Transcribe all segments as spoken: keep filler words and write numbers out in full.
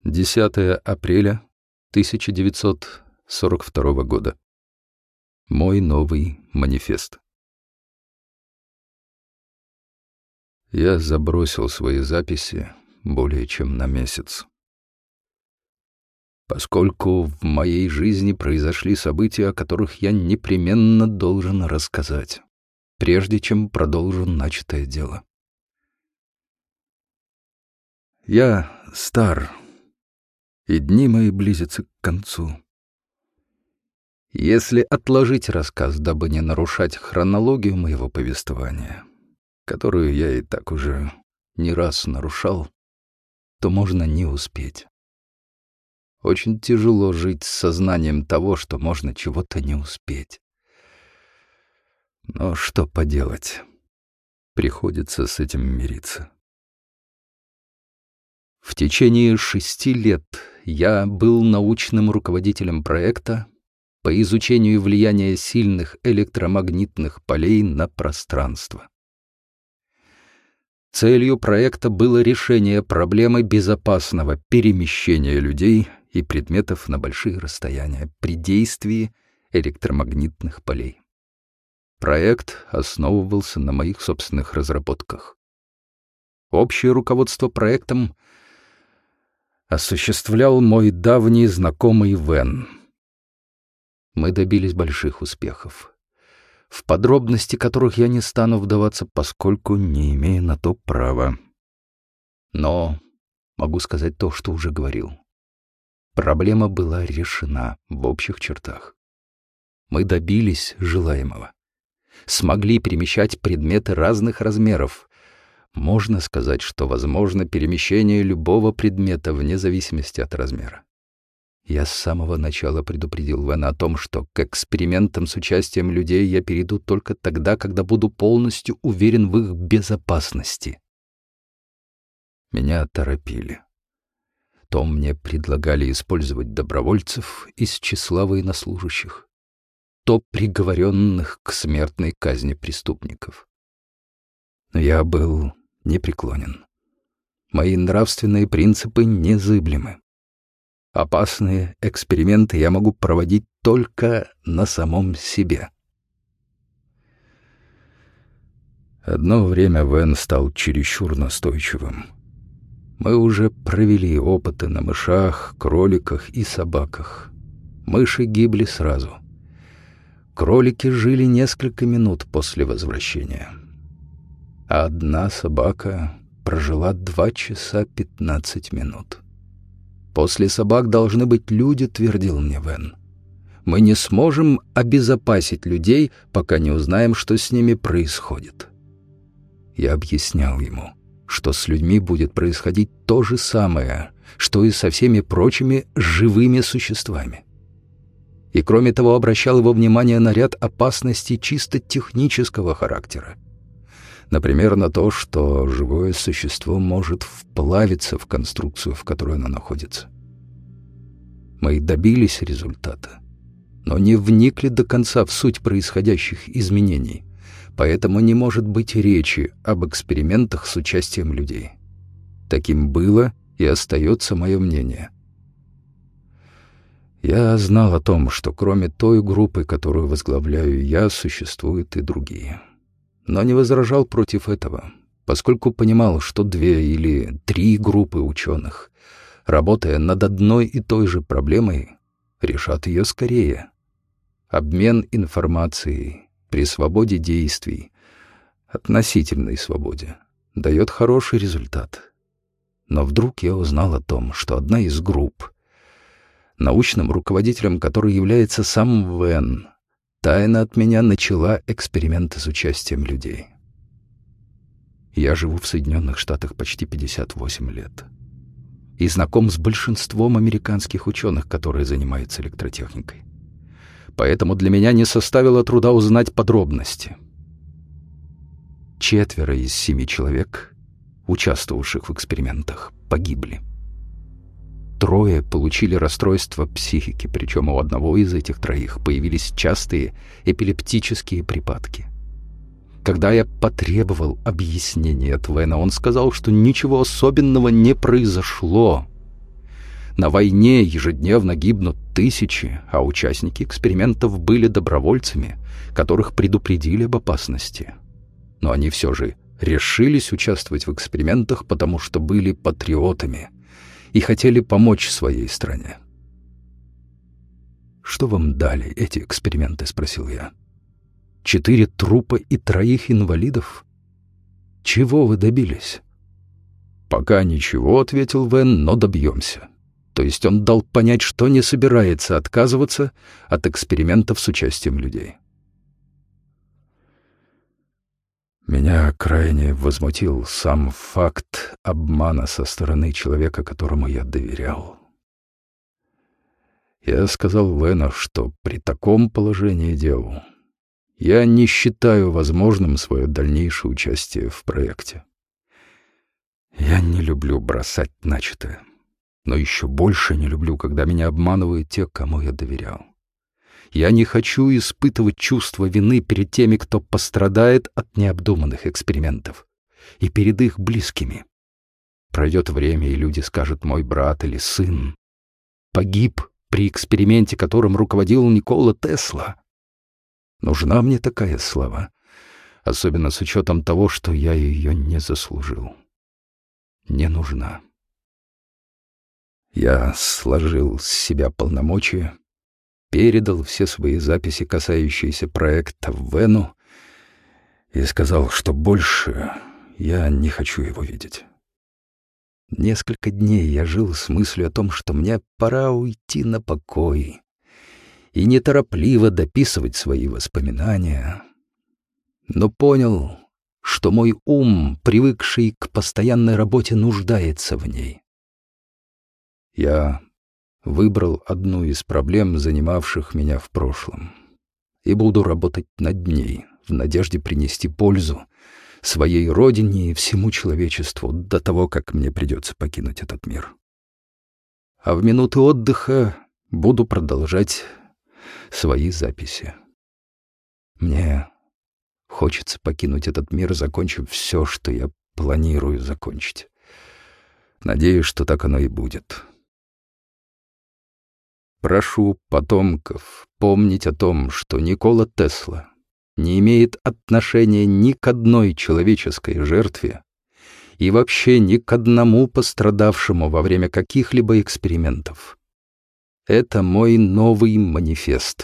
десятое апреля тысяча девятьсот сорок второго года. Мой новый манифест. Я забросил свои записи более чем на месяц. Поскольку в моей жизни произошли события, о которых я непременно должен рассказать, прежде чем продолжу начатое дело. Я стар, и дни мои близятся к концу. Если отложить рассказ, дабы не нарушать хронологию моего повествования, которую я и так уже не раз нарушал, то можно не успеть. Очень тяжело жить с сознанием того, что можно чего-то не успеть. Но что поделать? Приходится с этим мириться. В течение шести лет я был научным руководителем проекта по изучению влияния сильных электромагнитных полей на пространство. Целью проекта было решение проблемы безопасного перемещения людей и предметов на большие расстояния при действии электромагнитных полей. Проект основывался на моих собственных разработках. Общее руководство проектом осуществлял мой давний знакомый Вен. Мы добились больших успехов, в подробности которых я не стану вдаваться, поскольку не имею на то права. Но могу сказать то, что уже говорил. Проблема была решена в общих чертах. Мы добились желаемого. Смогли перемещать предметы разных размеров. Можно сказать, что возможно перемещение любого предмета вне зависимости от размера. Я с самого начала предупредил Вена о том, что к экспериментам с участием людей я перейду только тогда, когда буду полностью уверен в их безопасности. Меня торопили. То мне предлагали использовать добровольцев из числа военнослужащих, то приговоренных к смертной казни преступников. Но я был непреклонен. Мои нравственные принципы незыблемы. Опасные эксперименты я могу проводить только на самом себе. Одно время Вен стал чересчур настойчивым. Мы уже провели опыты на мышах, кроликах и собаках. Мыши гибли сразу. Кролики жили несколько минут после возвращения. А одна собака прожила два часа пятнадцать минут. После собак должны быть люди, твердил мне Вен. Мы не сможем обезопасить людей, пока не узнаем, что с ними происходит. Я объяснял ему, что с людьми будет происходить то же самое, что и со всеми прочими живыми существами. И кроме того, обращал его внимание на ряд опасностей чисто технического характера. Например, на то, что живое существо может вплавиться в конструкцию, в которой оно находится. Мы добились результата, но не вникли до конца в суть происходящих изменений, поэтому не может быть речи об экспериментах с участием людей. Таким было и остается мое мнение. Я знал о том, что кроме той группы, которую возглавляю я, существуют и другие. Но не возражал против этого, поскольку понимал, что две или три группы ученых, работая над одной и той же проблемой, решат ее скорее. Обмен информацией при свободе действий, относительной свободе, дает хороший результат. Но вдруг я узнал о том, что одна из групп, научным руководителем которой является сам Вен, тайно от меня начала эксперименты с участием людей. Я живу в Соединенных Штатах почти пятьдесят восемь лет и знаком с большинством американских ученых, которые занимаются электротехникой. Поэтому для меня не составило труда узнать подробности. Четверо из семи человек, участвовавших в экспериментах, погибли. Трое получили расстройство психики, причем у одного из этих троих появились частые эпилептические припадки. Когда я потребовал объяснения от Вена, он сказал, что ничего особенного не произошло. На войне ежедневно гибнут тысячи, а участники экспериментов были добровольцами, которых предупредили об опасности. Но они все же решились участвовать в экспериментах, потому что были патриотами и хотели помочь своей стране. «Что вам дали эти эксперименты?» — спросил я. «Четыре трупа и троих инвалидов? Чего вы добились?» «Пока ничего», — ответил Вен, — «но добьемся». То есть он дал понять, что не собирается отказываться от экспериментов с участием людей. Меня крайне возмутил сам факт обмана со стороны человека, которому я доверял. Я сказал Вену, что при таком положении дел я не считаю возможным свое дальнейшее участие в проекте. Я не люблю бросать начатое, но еще больше не люблю, когда меня обманывают те, кому я доверял. Я не хочу испытывать чувство вины перед теми, кто пострадает от необдуманных экспериментов, и перед их близкими. Пройдет время, и люди скажут: «Мой брат или сын погиб при эксперименте, которым руководил Никола Тесла». Нужна мне такая слава, особенно с учетом того, что я ее не заслужил. Не нужна. Я сложил с себя полномочия, передал все свои записи, касающиеся проекта, Вену, и сказал, что больше я не хочу его видеть. Несколько дней я жил с мыслью о том, что мне пора уйти на покой и неторопливо дописывать свои воспоминания, но понял, что мой ум, привыкший к постоянной работе, нуждается в ней. Я выбрал одну из проблем, занимавших меня в прошлом, и буду работать над ней в надежде принести пользу своей родине и всему человечеству до того, как мне придется покинуть этот мир. А в минуты отдыха буду продолжать свои записи. Мне хочется покинуть этот мир, закончив все, что я планирую закончить. Надеюсь, что так оно и будет. Прошу потомков помнить о том, что Никола Тесла не имеет отношения ни к одной человеческой жертве и вообще ни к одному пострадавшему во время каких-либо экспериментов. Это мой новый манифест.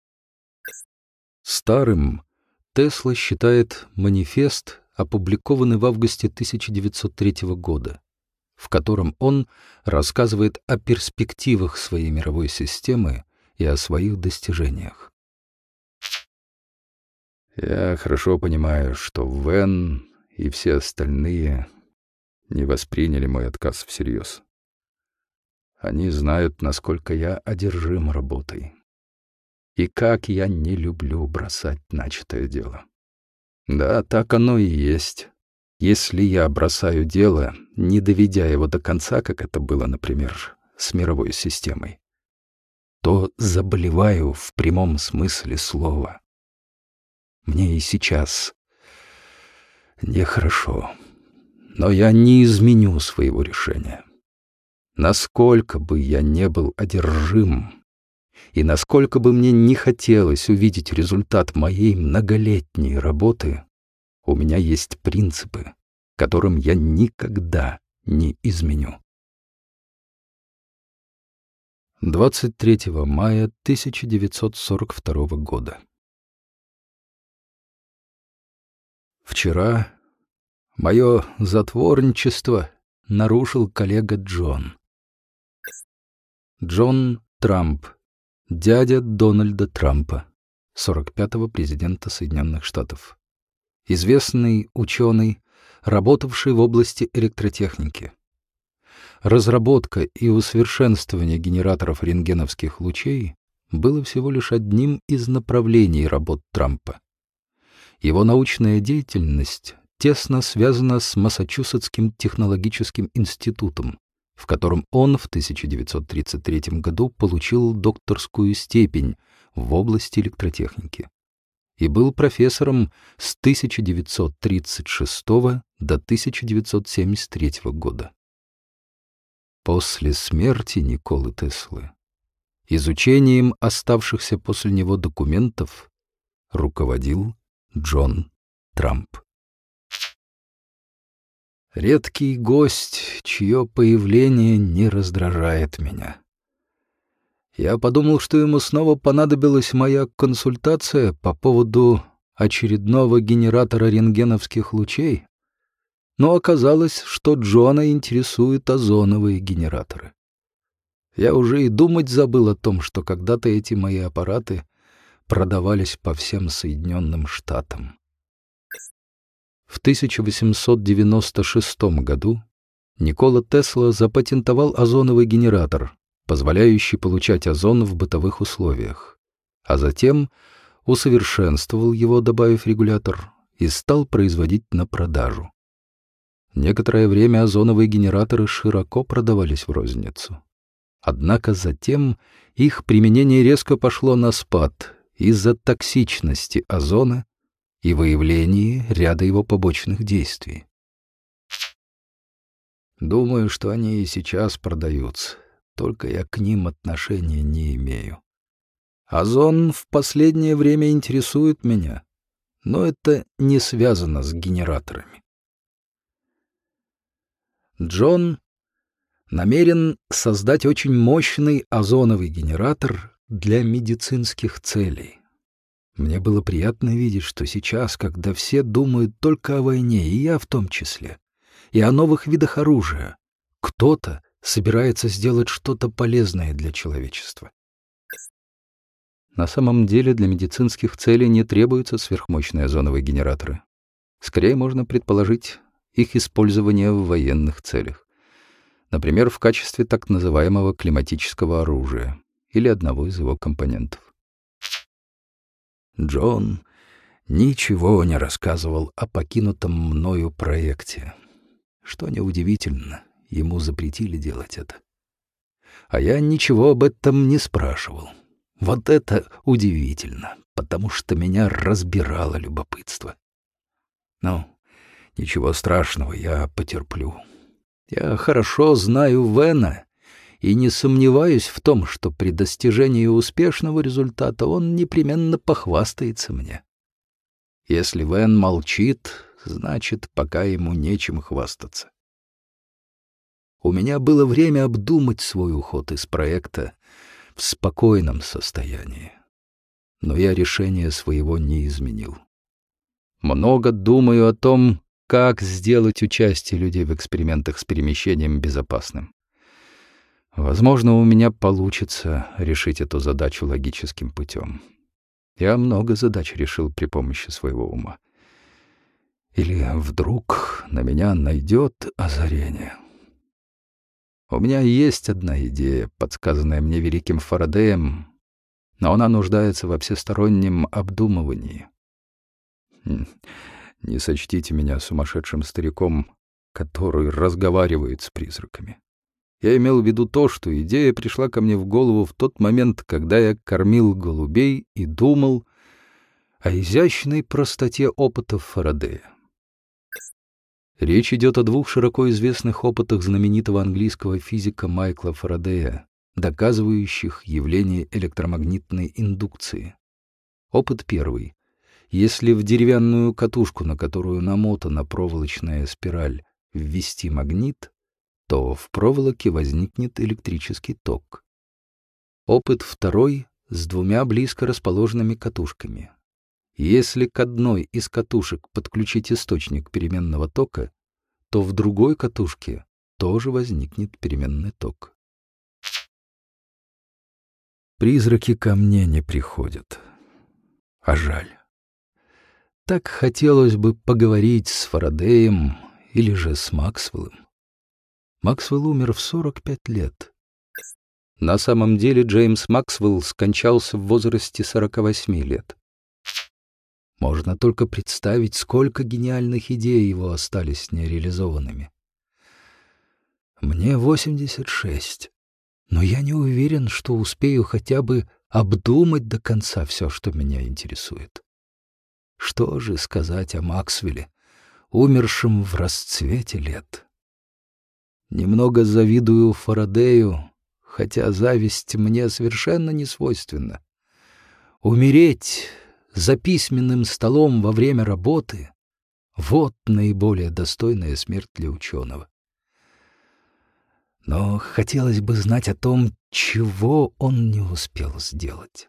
Старым Тесла считает манифест, опубликованный в августе тысяча девятьсот третьего года, в котором он рассказывает о перспективах своей мировой системы и о своих достижениях. Я хорошо понимаю, что Вен и все остальные не восприняли мой отказ всерьез. Они знают, насколько я одержим работой и как я не люблю бросать начатое дело. Да, так оно и есть. Если я бросаю дело, не доведя его до конца, как это было, например, с мировой системой, то заболеваю в прямом смысле слова. Мне и сейчас нехорошо, но я не изменю своего решения. Насколько бы я не был одержим, и насколько бы мне не хотелось увидеть результат моей многолетней работы, у меня есть принципы, которым я никогда не изменю. двадцать третьего мая тысяча девятьсот сорок второго года. Вчера мое затворничество нарушил коллега Джон. Джон Трамп, дядя Дональда Трампа, сорок пятого президента Соединенных Штатов. Известный ученый, работавший в области электротехники. Разработка и усовершенствование генераторов рентгеновских лучей было всего лишь одним из направлений работ Трампа. Его научная деятельность тесно связана с Массачусетским технологическим институтом, в котором он в тысяча девятьсот тридцать третьем году получил докторскую степень в области электротехники и был профессором с тысяча девятьсот тридцать шестого до тысяча девятьсот семьдесят третьего года. После смерти Николы Теслы изучением оставшихся после него документов руководил Джон Трамп. Редкий гость, чье появление не раздражает меня. Я подумал, что ему снова понадобилась моя консультация по поводу очередного генератора рентгеновских лучей, но оказалось, что Джона интересуют озоновые генераторы. Я уже и думать забыл о том, что когда-то эти мои аппараты продавались по всем Соединенным Штатам. В тысяча восемьсот девяносто шестом году Никола Тесла запатентовал озоновый генератор, позволяющий получать озон в бытовых условиях, а затем усовершенствовал его, добавив регулятор, и стал производить на продажу. Некоторое время озоновые генераторы широко продавались в розницу. Однако затем их применение резко пошло на спад из-за токсичности озона и выявлении ряда его побочных действий. Думаю, что они и сейчас продаются, только я к ним отношения не имею. Озон в последнее время интересует меня, но это не связано с генераторами. Джон намерен создать очень мощный озоновый генератор для медицинских целей. Мне было приятно видеть, что сейчас, когда все думают только о войне, и я в том числе, и о новых видах оружия, кто-то собирается сделать что-то полезное для человечества. На самом деле для медицинских целей не требуются сверхмощные озоновые генераторы. Скорее можно предположить их использование в военных целях. Например, в качестве так называемого климатического оружия или одного из его компонентов. Джон ничего не рассказывал о покинутом мною проекте. Что неудивительно, ему запретили делать это. А я ничего об этом не спрашивал. Вот это удивительно, потому что меня разбирало любопытство. Ну, ничего страшного, я потерплю. Я хорошо знаю Вена и не сомневаюсь в том, что при достижении успешного результата он непременно похвастается мне. Если Вен молчит, значит, пока ему нечем хвастаться. У меня было время обдумать свой уход из проекта в спокойном состоянии, но я решение своего не изменил. Много думаю о том, как сделать участие людей в экспериментах с перемещением безопасным. Возможно, у меня получится решить эту задачу логическим путем. Я много задач решил при помощи своего ума. Или вдруг на меня найдет озарение. У меня есть одна идея, подсказанная мне великим Фарадеем, но она нуждается во всестороннем обдумывании. Не сочтите меня сумасшедшим стариком, который разговаривает с призраками. Я имел в виду то, что идея пришла ко мне в голову в тот момент, когда я кормил голубей и думал о изящной простоте опытов Фарадея. Речь идет о двух широко известных опытах знаменитого английского физика Майкла Фарадея, доказывающих явление электромагнитной индукции. Опыт первый. Если в деревянную катушку, на которую намотана проволочная спираль, ввести магнит, то в проволоке возникнет электрический ток. Опыт второй с двумя близко расположенными катушками. Если к одной из катушек подключить источник переменного тока, то в другой катушке тоже возникнет переменный ток. Призраки ко мне не приходят. А жаль. Так хотелось бы поговорить с Фарадеем или же с Максвеллом. Максвелл умер в сорок пять лет. На самом деле Джеймс Максвелл скончался в возрасте сорока восьми лет. Можно только представить, сколько гениальных идей его остались нереализованными. Мне восемьдесят шесть, но я не уверен, что успею хотя бы обдумать до конца все, что меня интересует. Что же сказать о Максвелле, умершем в расцвете лет? Немного завидую Фарадею, хотя зависть мне совершенно не свойственна. Умереть за письменным столом во время работы — вот наиболее достойная смерть для ученого. Но хотелось бы знать о том, чего он не успел сделать.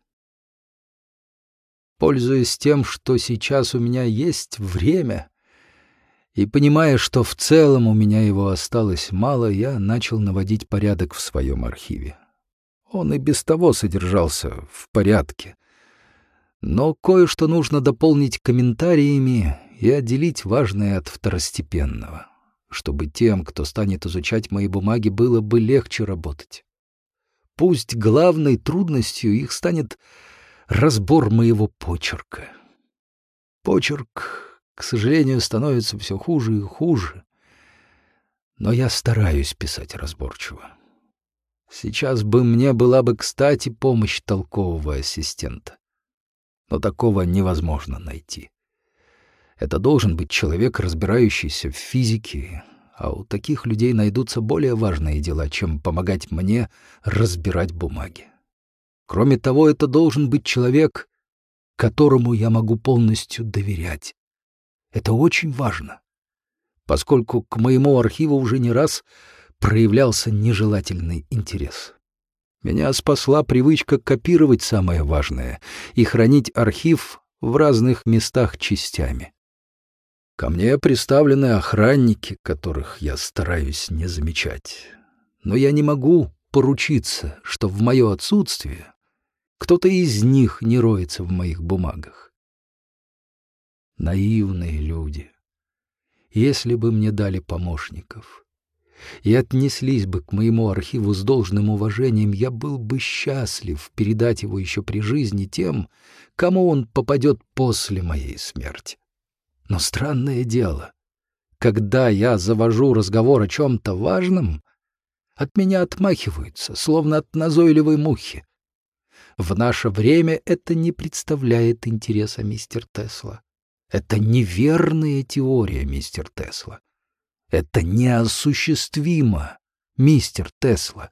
Пользуясь тем, что сейчас у меня есть время, и понимая, что в целом у меня его осталось мало, я начал наводить порядок в своем архиве. Он и без того содержался в порядке. Но кое-что нужно дополнить комментариями и отделить важное от второстепенного, чтобы тем, кто станет изучать мои бумаги, было бы легче работать. Пусть главной трудностью их станет разбор моего почерка. Почерк, к сожалению, становится все хуже и хуже, но я стараюсь писать разборчиво. Сейчас бы мне была бы кстати помощь толкового ассистента, но такого невозможно найти. Это должен быть человек, разбирающийся в физике, а у таких людей найдутся более важные дела, чем помогать мне разбирать бумаги. Кроме того, это должен быть человек, которому я могу полностью доверять. Это очень важно, поскольку к моему архиву уже не раз проявлялся нежелательный интерес. Меня спасла привычка копировать самое важное и хранить архив в разных местах частями. Ко мне приставлены охранники, которых я стараюсь не замечать. Но я не могу поручиться, что в мое отсутствие кто-то из них не роется в моих бумагах. Наивные люди. Если бы мне дали помощников и отнеслись бы к моему архиву с должным уважением, я был бы счастлив передать его еще при жизни тем, кому он попадет после моей смерти. Но странное дело, когда я завожу разговор о чем-то важном, от меня отмахиваются, словно от назойливой мухи. В наше время это не представляет интереса, мистер Тесла. Это неверная теория, мистер Тесла. Это неосуществимо, мистер Тесла.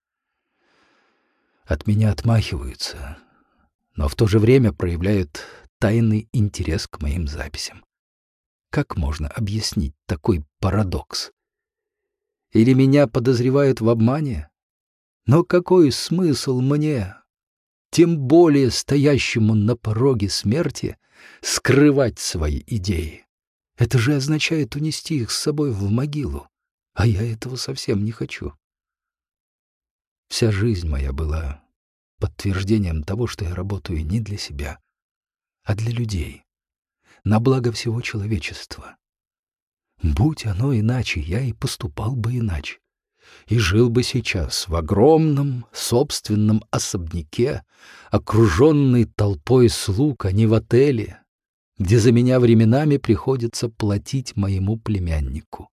От меня отмахиваются, но в то же время проявляют тайный интерес к моим записям. Как можно объяснить такой парадокс? Или меня подозревают в обмане? Но какой смысл мне, тем более стоящему на пороге смерти, скрывать свои идеи? Это же означает унести их с собой в могилу, а я этого совсем не хочу. Вся жизнь моя была подтверждением того, что я работаю не для себя, а для людей, на благо всего человечества. Будь оно иначе, я и поступал бы иначе, и жил бы сейчас в огромном собственном особняке, окруженный толпой слуг, а не в отеле, где за меня временами приходится платить моему племяннику.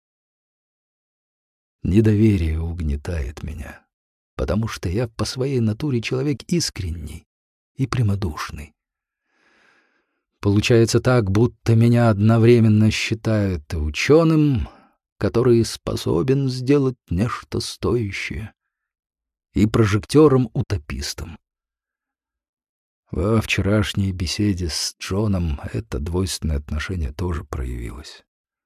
Недоверие угнетает меня, потому что я по своей натуре человек искренний и прямодушный. Получается так, будто меня одновременно считают и ученым, который способен сделать нечто стоящее, и прожектором-утопистом. Во вчерашней беседе с Джоном это двойственное отношение тоже проявилось.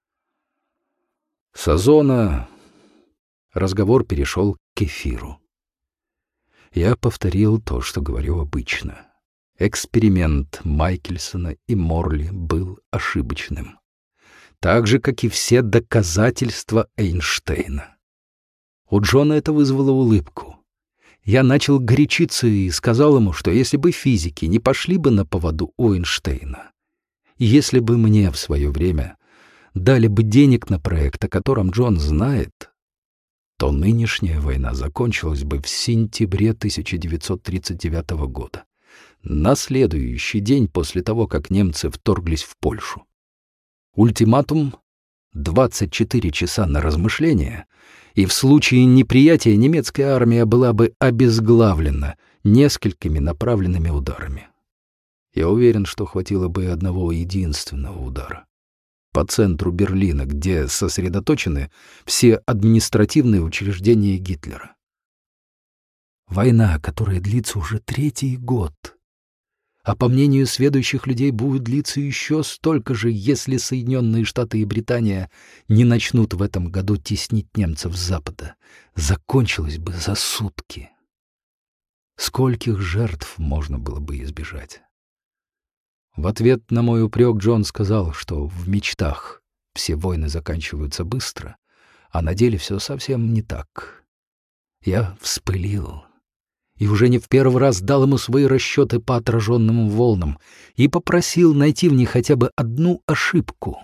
С озона разговор перешел к эфиру. Я повторил то, что говорю обычно. Эксперимент Майкельсона и Морли был ошибочным, так же, как и все доказательства Эйнштейна. У Джона это вызвало улыбку. Я начал горячиться и сказал ему, что если бы физики не пошли бы на поводу у Эйнштейна, если бы мне в свое время дали бы денег на проект, о котором Джон знает, то нынешняя война закончилась бы в сентябре тысяча девятьсот тридцать девятого года, на следующий день после того, как немцы вторглись в Польшу. Ультиматум — двадцать четыре часа на размышление, и в случае неприятия немецкая армия была бы обезглавлена несколькими направленными ударами. Я уверен, что хватило бы одного единственного удара. по центру Берлина, где сосредоточены все административные учреждения Гитлера. Война, которая длится уже третий год, а по мнению сведущих людей будет длиться еще столько же, если Соединенные Штаты и Британия не начнут в этом году теснить немцев с Запада, закончилась бы за сутки. Скольких жертв можно было бы избежать? В ответ на мой упрек Джон сказал, что в мечтах все войны заканчиваются быстро, а на деле все совсем не так. Я вспылил и уже не в первый раз дал ему свои расчеты по отраженным волнам и попросил найти в них хотя бы одну ошибку.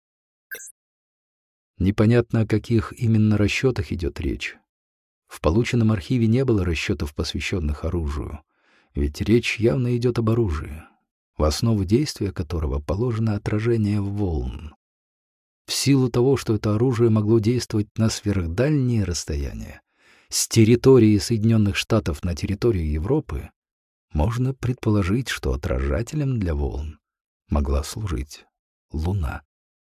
Непонятно, о каких именно расчетах идет речь. В полученном архиве не было расчетов, посвященных оружию, ведь речь явно идет об оружии, в основу действия которого положено отражение волн. В силу того, что это оружие могло действовать на сверхдальние расстояния, с территории Соединенных Штатов на территорию Европы, можно предположить, что отражателем для волн могла служить Луна.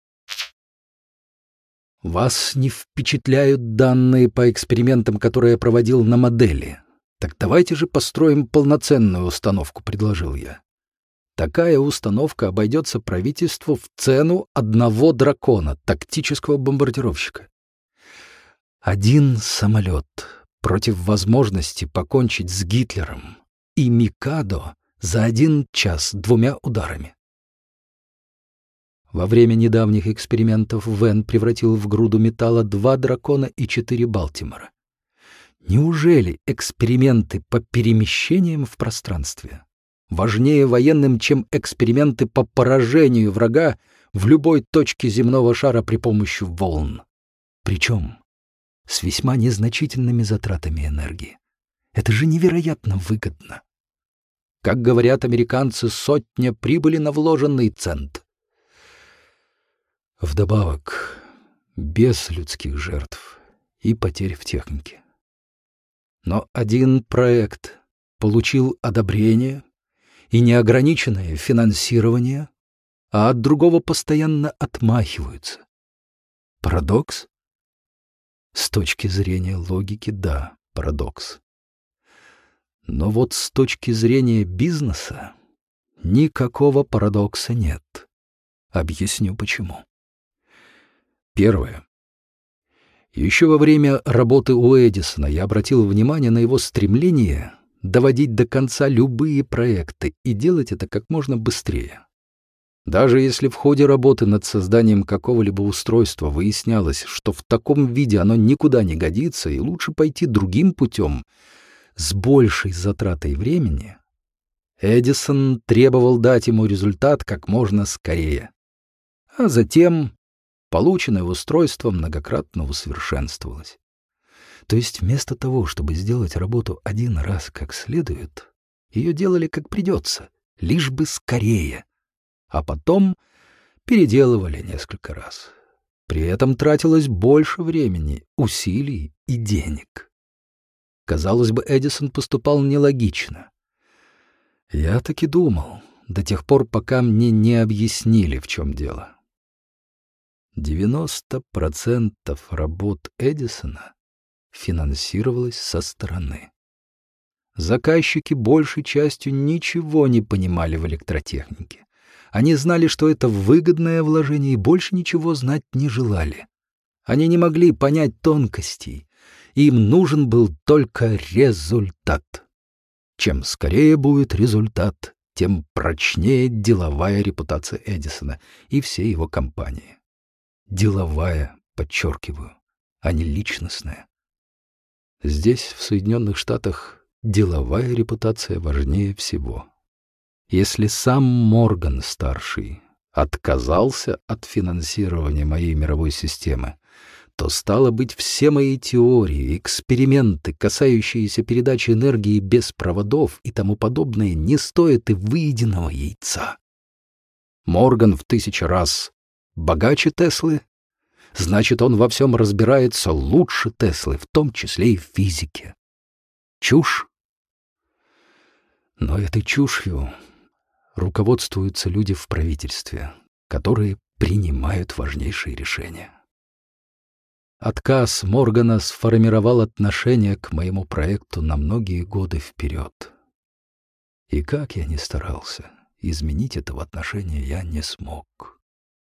Вас не впечатляют данные по экспериментам, которые я проводил на модели. Так давайте же построим полноценную установку, предложил я. Такая установка обойдется правительству в цену одного дракона, тактического бомбардировщика. Один самолет против возможности покончить с Гитлером и Микадо за один час двумя ударами. Во время недавних экспериментов Вен превратил в груду металла два дракона и четыре Балтимора. Неужели эксперименты по перемещениям в пространстве важнее военным, чем эксперименты по поражению врага в любой точке земного шара при помощи волн? Причем с весьма незначительными затратами энергии. Это же невероятно выгодно. Как говорят американцы, сотня прибыли на вложенный цент. Вдобавок, без людских жертв и потерь в технике. Но один проект получил одобрение и неограниченное финансирование, а от другого постоянно отмахиваются. Парадокс? С точки зрения логики, да, парадокс. Но вот с точки зрения бизнеса никакого парадокса нет. Объясню почему. Первое. Еще во время работы у Эдисона я обратил внимание на его стремление доводить до конца любые проекты и делать это как можно быстрее. Даже если в ходе работы над созданием какого-либо устройства выяснялось, что в таком виде оно никуда не годится и лучше пойти другим путем, с большей затратой времени, Эдисон требовал дать ему результат как можно скорее. А затем полученное устройство многократно усовершенствовалось. То есть вместо того, чтобы сделать работу один раз как следует, ее делали как придется, лишь бы скорее, а потом переделывали несколько раз. При этом тратилось больше времени, усилий и денег. Казалось бы, Эдисон поступал нелогично. Я так и думал, до тех пор, пока мне не объяснили, в чем дело. девяносто процентов работ Эдисона финансировалось со стороны. Заказчики большей частью ничего не понимали в электротехнике. Они знали, что это выгодное вложение, и больше ничего знать не желали. Они не могли понять тонкостей. Им нужен был только результат. Чем скорее будет результат, тем прочнее деловая репутация Эдисона и всей его компании. Деловая, подчеркиваю, а не личностная. Здесь, в Соединенных Штатах, деловая репутация важнее всего. Если сам Морган-старший отказался от финансирования моей мировой системы, то, стало быть, все мои теории, эксперименты, касающиеся передачи энергии без проводов и тому подобное, не стоят и выеденного яйца. Морган в тысячу раз богаче Теслы, значит, он во всем разбирается лучше Теслы, в том числе и в физике. Чушь. Но этой чушью руководствуются люди в правительстве, которые принимают важнейшие решения. Отказ Моргана сформировал отношение к моему проекту на многие годы вперед. И как я ни старался, изменить этого отношения я не смог.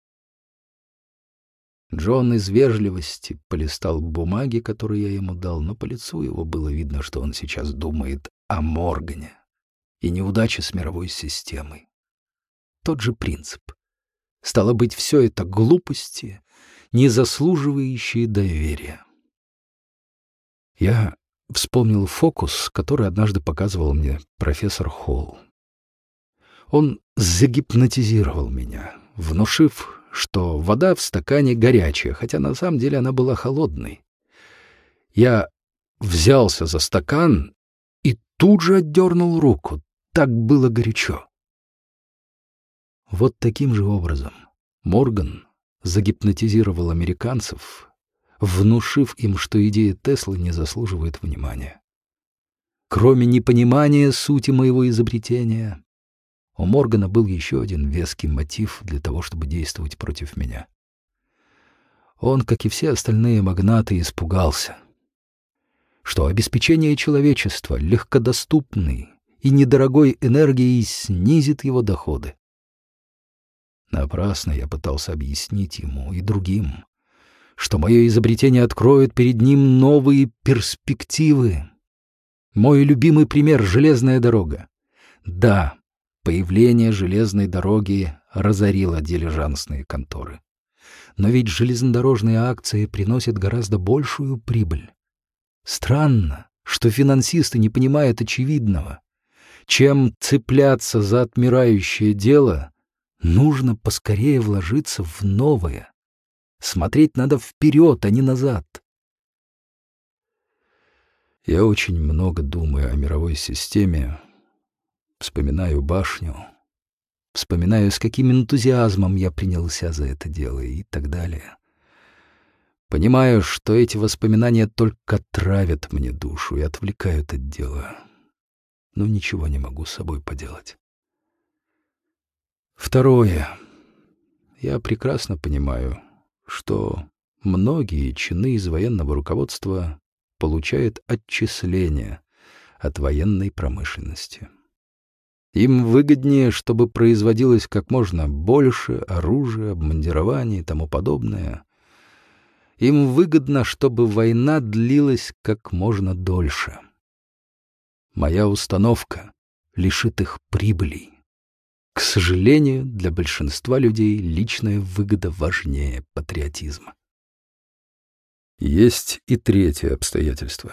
Джон из вежливости полистал бумаги, которые я ему дал, но по лицу его было видно, что он сейчас думает о Моргане и неудаче с мировой системой. Тот же принцип. Стало быть, все это глупости, не заслуживающие доверия. Я вспомнил фокус, который однажды показывал мне профессор Холл. Он загипнотизировал меня, внушив, что вода в стакане горячая, хотя на самом деле она была холодной. Я взялся за стакан и тут же отдернул руку. Так было горячо. Вот таким же образом Морган загипнотизировал американцев, внушив им, что идея Теслы не заслуживает внимания. Кроме непонимания сути моего изобретения, у Моргана был еще один веский мотив для того, чтобы действовать против меня. Он, как и все остальные магнаты, испугался, что обеспечение человечества легкодоступной и недорогой энергией снизит его доходы. Напрасно я пытался объяснить ему и другим, что мое изобретение откроет перед ним новые перспективы. Мой любимый пример — железная дорога. Да, появление железной дороги разорило дилижансные конторы. Но ведь железнодорожные акции приносят гораздо большую прибыль. Странно, что финансисты не понимают очевидного. Чем цепляться за отмирающее дело, нужно поскорее вложиться в новое. Смотреть надо вперед, а не назад. Я очень много думаю о мировой системе, вспоминаю башню, вспоминаю, с каким энтузиазмом я принялся за это дело и так далее. Понимаю, что эти воспоминания только травят мне душу и отвлекают от дела, но ничего не могу с собой поделать. Второе. Я прекрасно понимаю, что многие чины из военного руководства получают отчисления от военной промышленности. Им выгоднее, чтобы производилось как можно больше оружия, обмундирования и тому подобное. Им выгодно, чтобы война длилась как можно дольше. Моя установка лишит их прибылей. К сожалению, для большинства людей личная выгода важнее патриотизма. Есть и третье обстоятельство.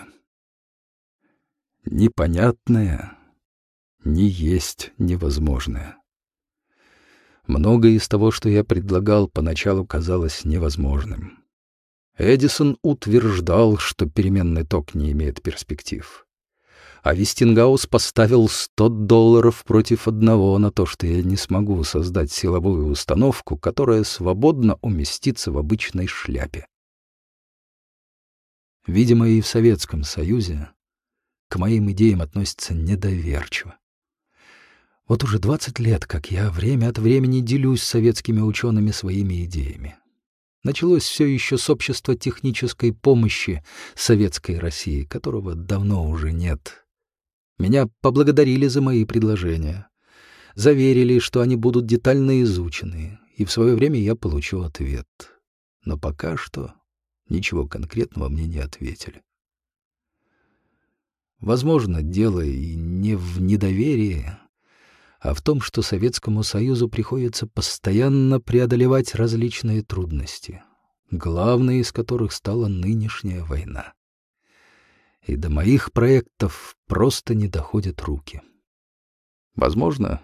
Непонятное не есть невозможное. Многое из того, что я предлагал, поначалу казалось невозможным. Эдисон утверждал, что переменный ток не имеет перспектив. А Вестингаус поставил сто долларов против одного на то, что я не смогу создать силовую установку, которая свободно уместится в обычной шляпе. Видимо, и в Советском Союзе к моим идеям относятся недоверчиво. Вот уже двадцать лет, как я время от времени делюсь с советскими учеными своими идеями. Началось все еще с общества технической помощи Советской России, которого давно уже нет. Меня поблагодарили за мои предложения, заверили, что они будут детально изучены, и в свое время я получу ответ. Но пока что ничего конкретного мне не ответили. Возможно, дело и не в недоверии, а в том, что Советскому Союзу приходится постоянно преодолевать различные трудности, главной из которых стала нынешняя война. И до моих проектов просто не доходят руки. Возможно,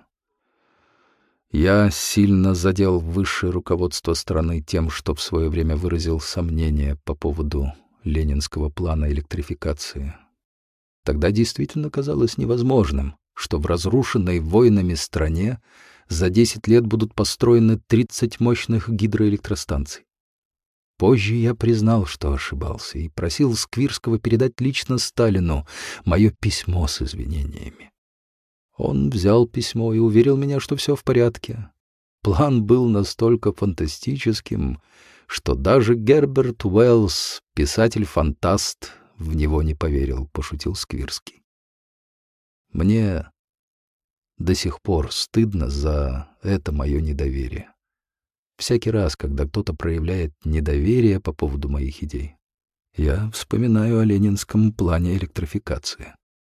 я сильно задел высшее руководство страны тем, что в свое время выразил сомнения по поводу ленинского плана электрификации. Тогда действительно казалось невозможным, что в разрушенной войнами стране за десять лет будут построены тридцать мощных гидроэлектростанций. Позже я признал, что ошибался, и просил Сквирского передать лично Сталину мое письмо с извинениями. Он взял письмо и уверил меня, что все в порядке. план был настолько фантастическим, что даже Герберт Уэллс, писатель-фантаст, в него не поверил, — пошутил Сквирский. Мне до сих пор стыдно за это мое недоверие. Всякий раз, когда кто-то проявляет недоверие по поводу моих идей, я вспоминаю о ленинском плане электрификации.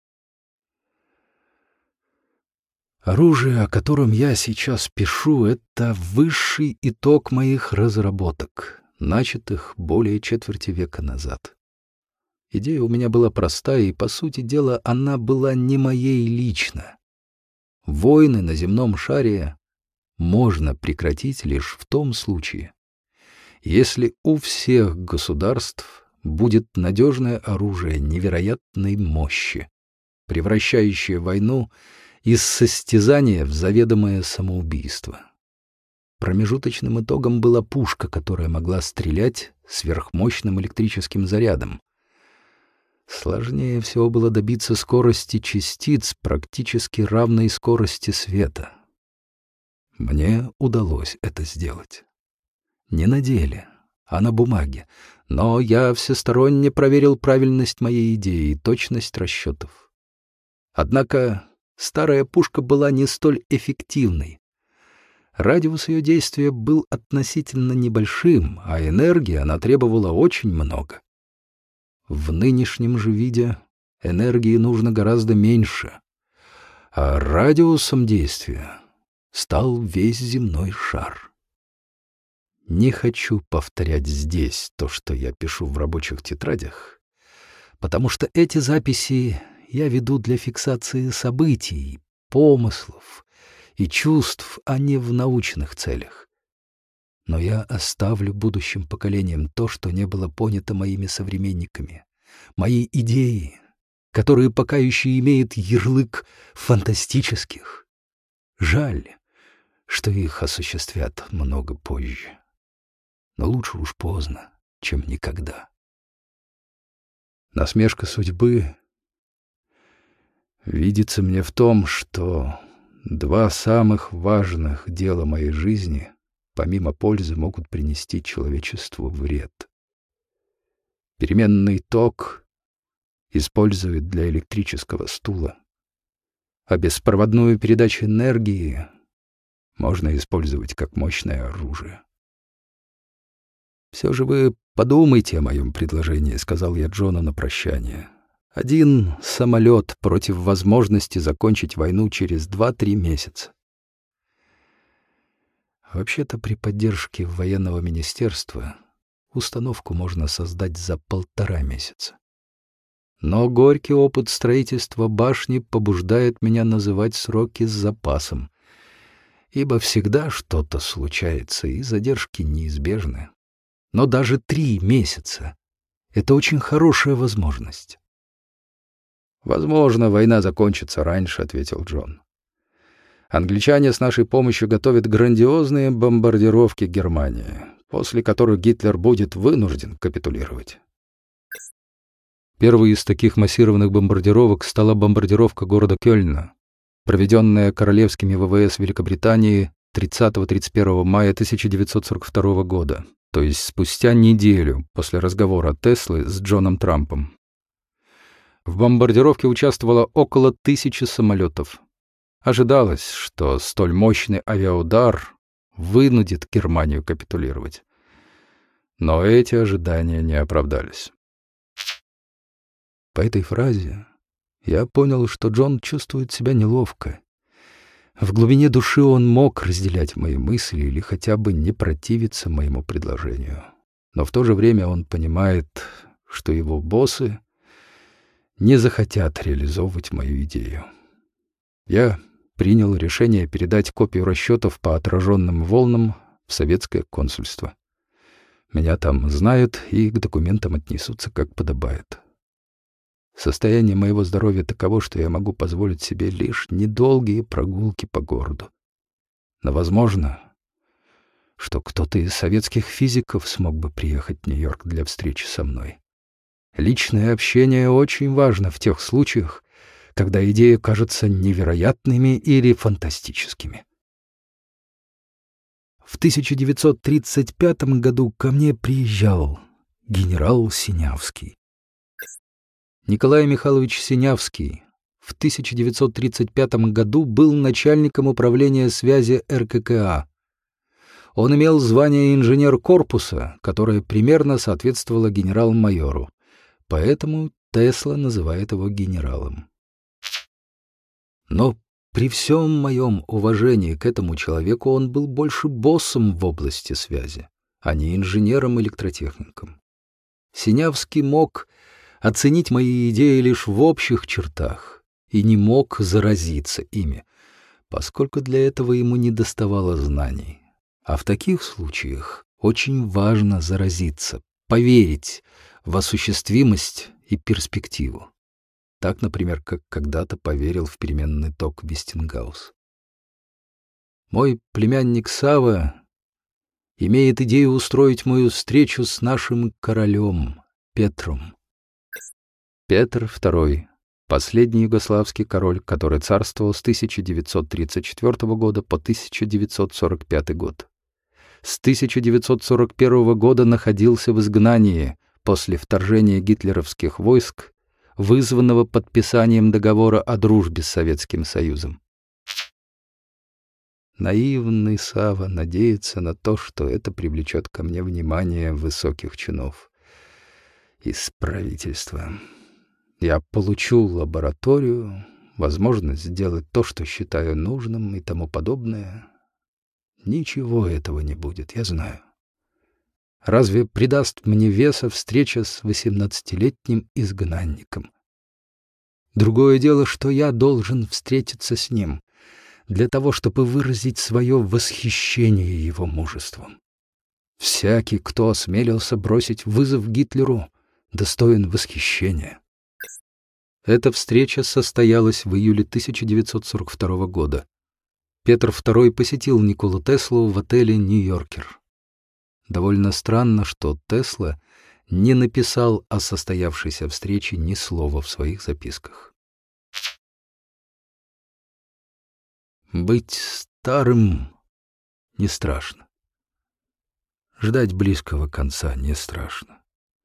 Оружие, о котором я сейчас пишу, — это высший итог моих разработок, начатых более четверти века назад. Идея у меня была простая, и, по сути дела, она была не моей лично. Войны на земном шаре можно прекратить лишь в том случае, если у всех государств будет надежное оружие невероятной мощи, превращающее войну из состязания в заведомое самоубийство. Промежуточным итогом была пушка, которая могла стрелять сверхмощным электрическим зарядом. Сложнее всего было добиться скорости частиц, практически равной скорости света. Мне удалось это сделать. Не на деле, а на бумаге, но я всесторонне проверил правильность моей идеи и точность расчетов. Однако старая пушка была не столь эффективной. Радиус ее действия был относительно небольшим, а энергии она требовала очень много. В нынешнем же виде энергии нужно гораздо меньше, а радиусом действия стал весь земной шар. Не хочу повторять здесь то, что я пишу в рабочих тетрадях, потому что эти записи я веду для фиксации событий, помыслов и чувств, а не в научных целях. Но я оставлю будущим поколениям то, что не было понято моими современниками, мои идеи, которые пока еще имеют ярлык фантастических. Жаль, что их осуществят много позже. Но лучше уж поздно, чем никогда. Насмешка судьбы видится мне в том, что два самых важных дела моей жизни помимо пользы могут принести человечеству вред. Переменный ток используют для электрического стула, а беспроводную передачу энергии можно использовать как мощное оружие. «Все же вы подумайте о моем предложении», — сказал я Джону на прощание. «Один самолет против возможности закончить войну через два-три месяца. Вообще-то при поддержке военного министерства установку можно создать за полтора месяца. Но горький опыт строительства башни побуждает меня называть сроки с запасом, ибо всегда что-то случается, и задержки неизбежны. Но даже три месяца — это очень хорошая возможность». «Возможно, война закончится раньше», — ответил Джон. «Англичане с нашей помощью готовят грандиозные бомбардировки Германии, после которых Гитлер будет вынужден капитулировать». Первой из таких массированных бомбардировок стала бомбардировка города Кёльна, проведенная королевскими ВВС Великобритании тридцатого-тридцать первого мая тысяча девятьсот сорок второго года, то есть спустя неделю после разговора Теслы с Джоном Трампом. В бомбардировке участвовало около тысячи самолетов. Ожидалось, что столь мощный авиаудар вынудит Германию капитулировать. Но эти ожидания не оправдались. По этой фразе я понял, что Джон чувствует себя неловко. В глубине души он мог разделять мои мысли или хотя бы не противиться моему предложению. Но в то же время он понимает, что его боссы не захотят реализовывать мою идею. Я принял решение передать копию расчетов по отраженным волнам в советское консульство. Меня там знают и к документам отнесутся как подобает. Состояние моего здоровья таково, что я могу позволить себе лишь недолгие прогулки по городу. Но возможно, что кто-то из советских физиков смог бы приехать в Нью-Йорк для встречи со мной. Личное общение очень важно в тех случаях, когда идеи кажутся невероятными или фантастическими. В тысяча девятьсот тридцать пятом году ко мне приезжал генерал Синявский. Николай Михайлович Синявский в тысяча девятьсот тридцать пятом году был начальником управления связи эр ка ка а. Он имел звание инженер корпуса, которое примерно соответствовало генерал-майору, поэтому Тесла называет его генералом. Но при всем моем уважении к этому человеку он был больше боссом в области связи, а не инженером-электротехником. Синявский мог оценить мои идеи лишь в общих чертах и не мог заразиться ими, поскольку для этого ему недоставало знаний. А в таких случаях очень важно заразиться, поверить в осуществимость и перспективу. Так, например, как когда-то поверил в переменный ток Вестингаус. Мой племянник Сава имеет идею устроить мою встречу с нашим королем Петром. Петр второй, последний югославский король, который царствовал с тысяча девятьсот тридцать четвёртого года по тысяча девятьсот сорок пятый год. С тысяча девятьсот сорок первого года находился в изгнании после вторжения гитлеровских войск, вызванного подписанием договора о дружбе с Советским Союзом. Наивный Сава надеется на то, что это привлечет ко мне внимание высоких чинов из правительства. Я получу лабораторию, возможность сделать то, что считаю нужным и тому подобное. Ничего этого не будет, я знаю. Разве придаст мне веса встреча с восемнадцатилетним изгнанником? Другое дело, что я должен встретиться с ним для того, чтобы выразить свое восхищение его мужеством. Всякий, кто осмелился бросить вызов Гитлеру, достоин восхищения. Эта встреча состоялась в июле тысяча девятьсот сорок второго года. Петр второй посетил Николу Теслу в отеле «Нью-Йоркер». Довольно странно, что Тесла не написал о состоявшейся встрече ни слова в своих записках. Быть старым не страшно. Ждать близкого конца не страшно.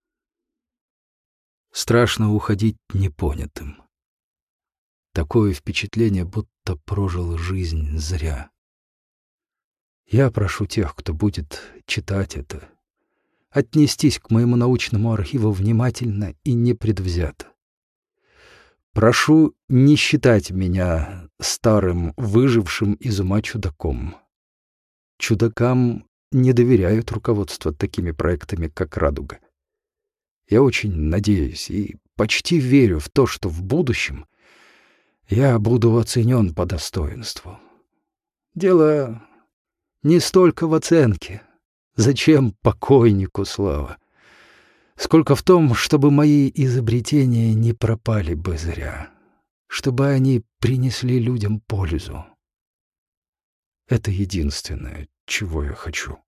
Страшно уходить непонятым. Такое впечатление, будто прожил жизнь зря. Я прошу тех, кто будет читать это, отнестись к моему научному архиву внимательно и непредвзято. Прошу не считать меня старым, выжившим из ума чудаком. Чудакам не доверяют руководство такими проектами, как «Радуга». Я очень надеюсь и почти верю в то, что в будущем я буду оценен по достоинству. Дело не столько в оценке, зачем покойнику слава, сколько в том, чтобы мои изобретения не пропали бы зря, чтобы они принесли людям пользу. Это единственное, чего я хочу.